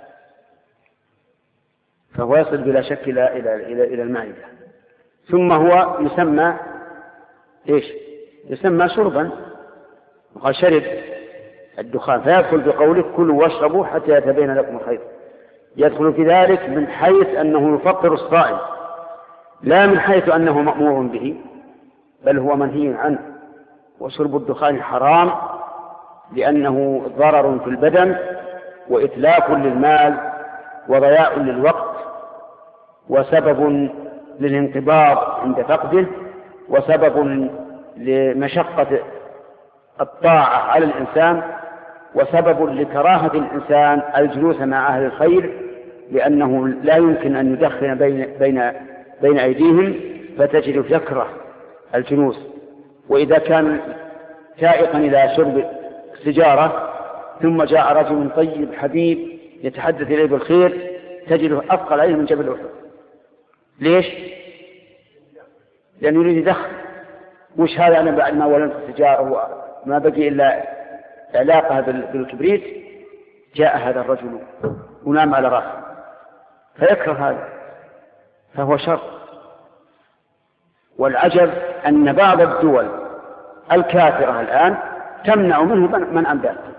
فهو يصل بلا شك إلى إلى إلى إلى المعدة، ثم هو يسمى إيش؟ يسمى شربا، وقد شرب الدخان فيدخل بقوله كلوا واشربوا حتى يتبين لكم الخيط، يدخل في ذلك من حيث أنه يفطر الصائم لا من حيث أنه مأمور به، بل هو منهي عنه. وشرب الدخان حرام لأنه ضرر في البدن وإتلاف للمال وضياع للوقت وسبب للانقباض عند فقده وسبب لمشقة الطاعة على الإنسان وسبب لكراهة الإنسان الجلوس مع أهل الخير، لأنه لا يمكن أن يدخن بين, بين, بين أيديهم فتجد يكره الجلوس. وإذا كان سائقا إلى شرب سجارة ثم جاء رجل طيب حبيب يتحدث إليه بالخير تجده أثقل عليه من جبل أحد. ليش؟ لأنه يريد يدخن. وش هذا؟ أنا بعد ما ولنت السجارة وما بقي إلا علاقة بالكبريت جاء هذا الرجل ونام على رأسه فيكره هذا، فهو شر. والعجب أن بعض الدول الكافرة الآن تمنع منه منعا باتا،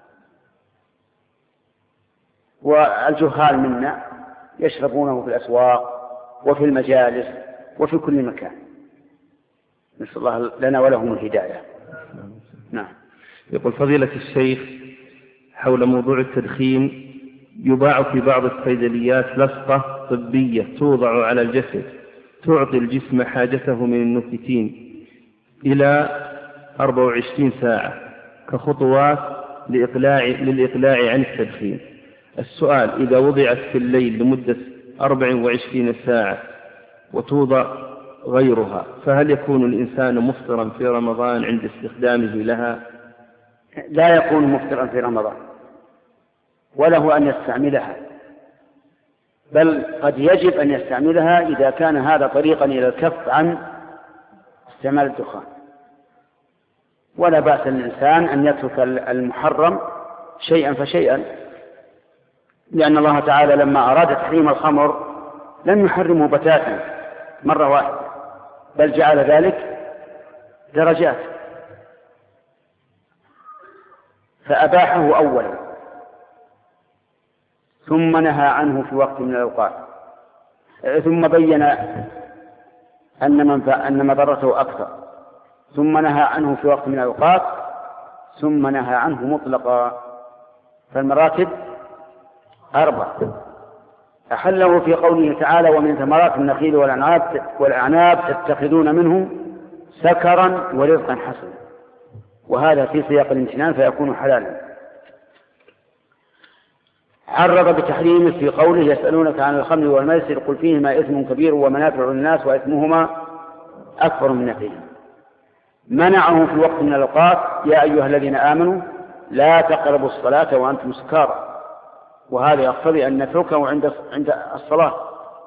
والجهال منا يشربونه في الأسواق وفي المجالس وفي كل مكان، نسأل الله لنا ولهم الهداية. نعم. يقول فضيلة الشيخ حول موضوع التدخين: يباع في بعض الصيدليات لصقة طبية توضع على الجسد تعطي الجسم حاجته من النيكوتين إلى أربع وعشرين ساعة كخطوات لإقلاع للإقلاع عن التدخين. السؤال: إذا وضعت في الليل لمدة أربع وعشرين ساعة وتوضع غيرها فهل يكون الإنسان مفطرا في رمضان عند استخدامه لها؟ لا يكون مفطرا في رمضان وله أن يستعملها، بل قد يجب أن يستعملها إذا كان هذا طريقا إلى الكف عن استعمال الدخان. ولا بأس للإنسان أن يترك المحرم شيئا فشيئا، لأن الله تعالى لما أراد تحريم الخمر لم يحرمه بتاتا مرة واحدة، بل جعل ذلك درجات، فأباحه أولا ثم نهى عنه في وقت من الأوقات، ثم بين أن مضرته أكثر، ثم نهى عنه في وقت من الأوقات، ثم نهى عنه مطلقا. فالمراتب أربع. أحله في قوله تعالى: ومن ثمرات النخيل والأعناب تتخذون منه سكرا ورزقا حسنا، وهذا في سياق الامتنان فيكون حلالا. عرض بتحريمه في قوله: يسألونك عن الخمر والميسر قل فيهما إثم كبير ومنافع للناس وإثمهما أكبر من نفعهما. منعه في وقت من الأوقات: يا أيها الذين آمنوا لا تقربوا الصلاة وأنتم سكارى، وهذا يقتضي أن نتركه عند عند الصلاة.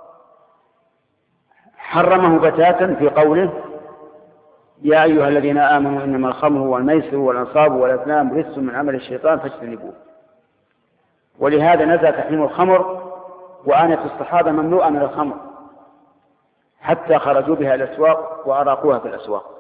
حرمه بتاتا في قوله يا أيها الذين آمنوا إنما الخمر والميسر والأنصاب والأزلام رجس من عمل الشيطان فاجتنبوه. ولهذا نزل تحريم الخمر وآنت الصحابة ممنوعة من الخمر حتى خرجوا بها الأسواق وأراقوها في الأسواق.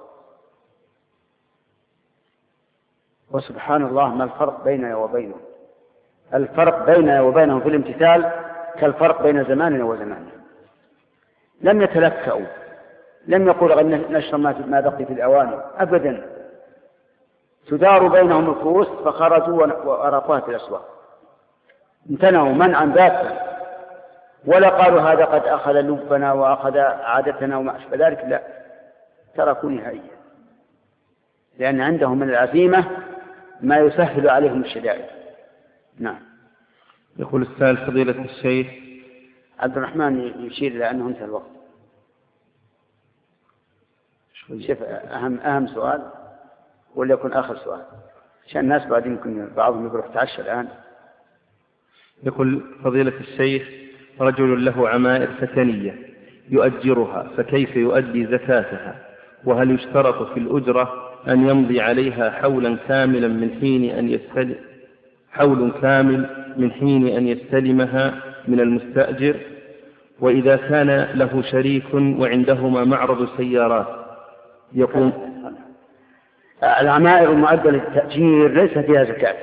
وسبحان الله ما الفرق بيننا وبينهم؟ الفرق بيننا وبينهم في الامتثال كالفرق بين زماننا وزمانهم. لم يتلكأوا، لم يقولوا نشرب ما بقي في الأواني أبدا، تدار بينهم الكؤوس فخرجوا وأراقوها في الأسواق، امتنعوا منعا باتا، ولا قالوا هذا قد أخذ لبنا وأخذ عادتنا وما أشبه ذلك، لا، تركوا نهائيا، لأن عندهم من العزيمة ما يسهل عليهم الشدائد. نعم. يقول السائل فضيلة الشيخ عبد الرحمن يشير إلى أنه انتهى الوقت. شوف أهم أهم سؤال وليكن آخر سؤال عشان الناس بعد يمكن بعضهم يروح يتعشى الآن. يقول فضيلة الشيخ رجل له عمائر فتنية يؤجرها، فكيف يؤدي زكاتها؟ وهل يشترط في الأجرة أن يمضي عليها حولا كاملا من حين أن يستلم حول كامل من حين أن يستلمها من المستأجر؟ وإذا كان له شريك وعندهما معرض سيارات يقوم العمائر المعدة للتأجير ليس فيها زكاة،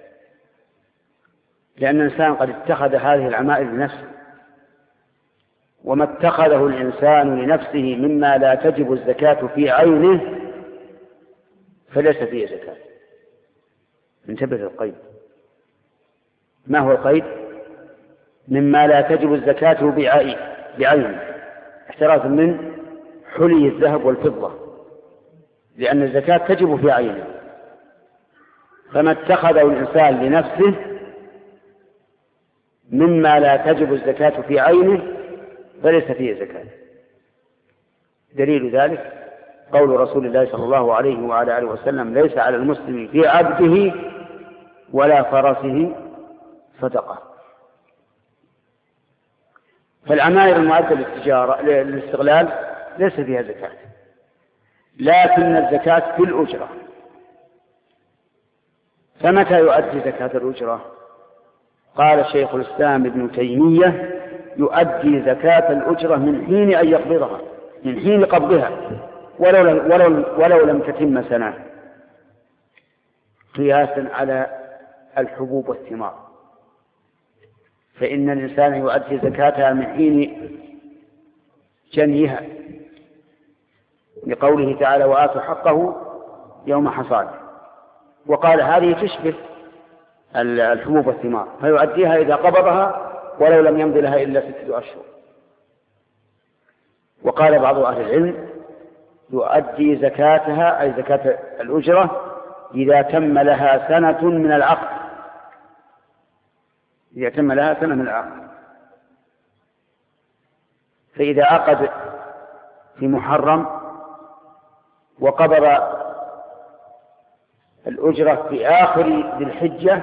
لأن الإنسان قد اتخذ هذه العمائر لنفسه، وما اتخذه الإنسان لنفسه مما لا تجب الزكاة في عينه فليس فيه زكاة. انتبه للقيد. ما هو القيد؟ مما لا تجب الزكاة بعينه، احترازا من حلي الذهب والفضة، لأن الزكاة تجب في عينه، فما اتخذه الإنسان لنفسه مما لا تجب الزكاة في عينه فليس فيه زكاة. دليل ذلك قول رسول الله صلى الله عليه وعلى آله وسلم ليس على المسلم في عبده ولا فرسه صدقة. فالعمائر المعدة للتجارة للاستغلال ليس فيها زكاة، لكن الزكاة في الأجرة. فمتى يؤدي زكاة الأجرة؟ قال شيخ الإسلام ابن تيمية يؤدي زكاة الأجرة من حين أن يقبضها، من حين قبضها ولو لم, ولو ولو لم تتم سنة، قياسا على الحبوب والثمار، فإن الإنسان يؤدي زكاتها من حين جنيها، لقوله تعالى وآتوا حقه يوم حصاده، وقال هذه تشبه الحبوب والثمار، فيؤديها إذا قبضها ولو لم يمض لها إلا ستة أشهر. وقال بعض أهل العلم يؤدي زكاتها أي زكاة الأجرة إذا تم لها سنة من العقد، إذا تم لها سنة من العقد. فإذا عقد في محرم وقبض الأجرة في آخر ذي الحجة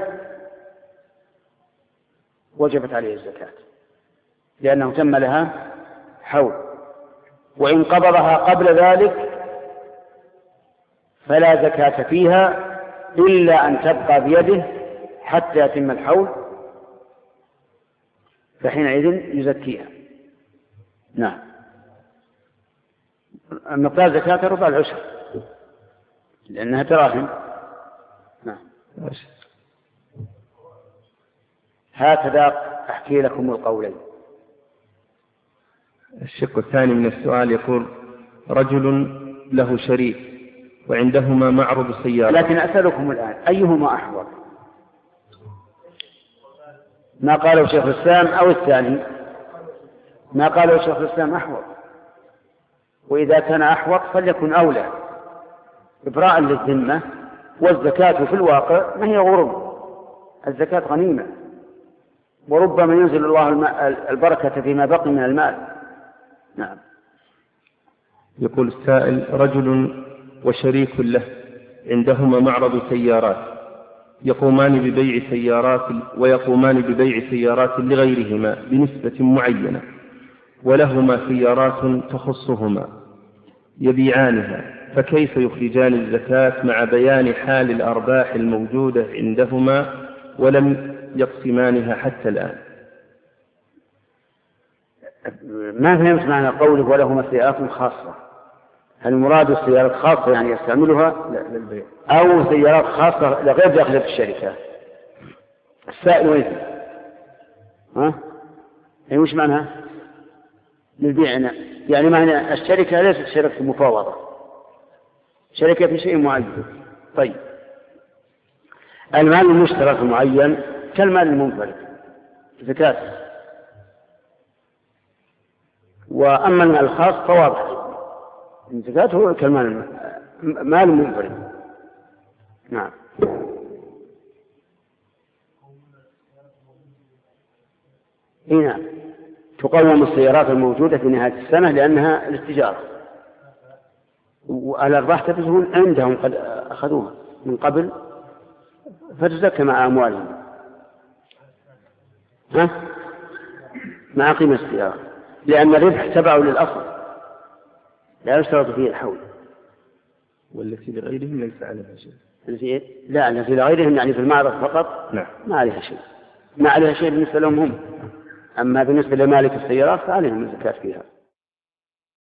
وجبت عليه الزكاة، لأنه تم لها حول. وإن قبضها قبل ذلك فلا زكاة فيها إلا أن تبقى بيده حتى يتم الحول، فحينئذ يزكيها. نعم. مقدار زكاة ربع العشر لأنها دراهم. نعم. هكذا أحكي لكم القولين. الشق الثاني من السؤال يقول رجل له شريك وعندهما معرض سيارة، لكن أسألكم الآن أيهما أحوط؟ ما قاله شيخ الإسلام أو الثاني؟ ما قاله شيخ الإسلام أحوط، وإذا كان أحوط فليكن أولى إبراء للذمة. والزكاة في الواقع ما هي غرم، الزكاة غنيمة، وربما ينزل الله البركة فيما بقي من المال. نعم. يقول السائل رجل وشريك له عندهما معرض سيارات، يقومان ببيع سيارات ويقومان ببيع سيارات لغيرهما بنسبة معينة، ولهما سيارات تخصهما يبيعانها، فكيف يخرجان الزكاة مع بيان حال الأرباح الموجودة عندهما ولم يقسمانها حتى الآن؟ ما فهمت معنى قوله ولهما سيارات خاصة. هل المراد السيارات خاصة يعني يستعملها للبيع، أو سيارات خاصة لغير داخلة في الشركة؟ السائل وين؟ ها؟ يعني وش معناها؟ للبيع يعني معنى الشركة ليست شركة مفاوضة، شركة في شيء معين. طيب المال المشترك المعين كالمال المنفرد زكاة، وأما المال الخاص فواضح الزكاة هو كالمال مال منفرد. نعم. هنا تقوم السيارات الموجودة في نهاية السنة لأنها للتجارة، والأرباح تفزهون عندهم قد أخذوها من قبل فتزكى مع أموالهم ها؟ مع قيمة السيارة، لأن الربح تبع للأصل لا يشترط فيه الحول. والتي لغيرهم ليس عليها شيء. التي لا التي لغيرهم يعني في المعرض فقط نعم. ما عليها شيء، ما عليها شيء بالنسبة لهم هم، أما بالنسبة لمالك السيارات فعليهم الزكاة فيها.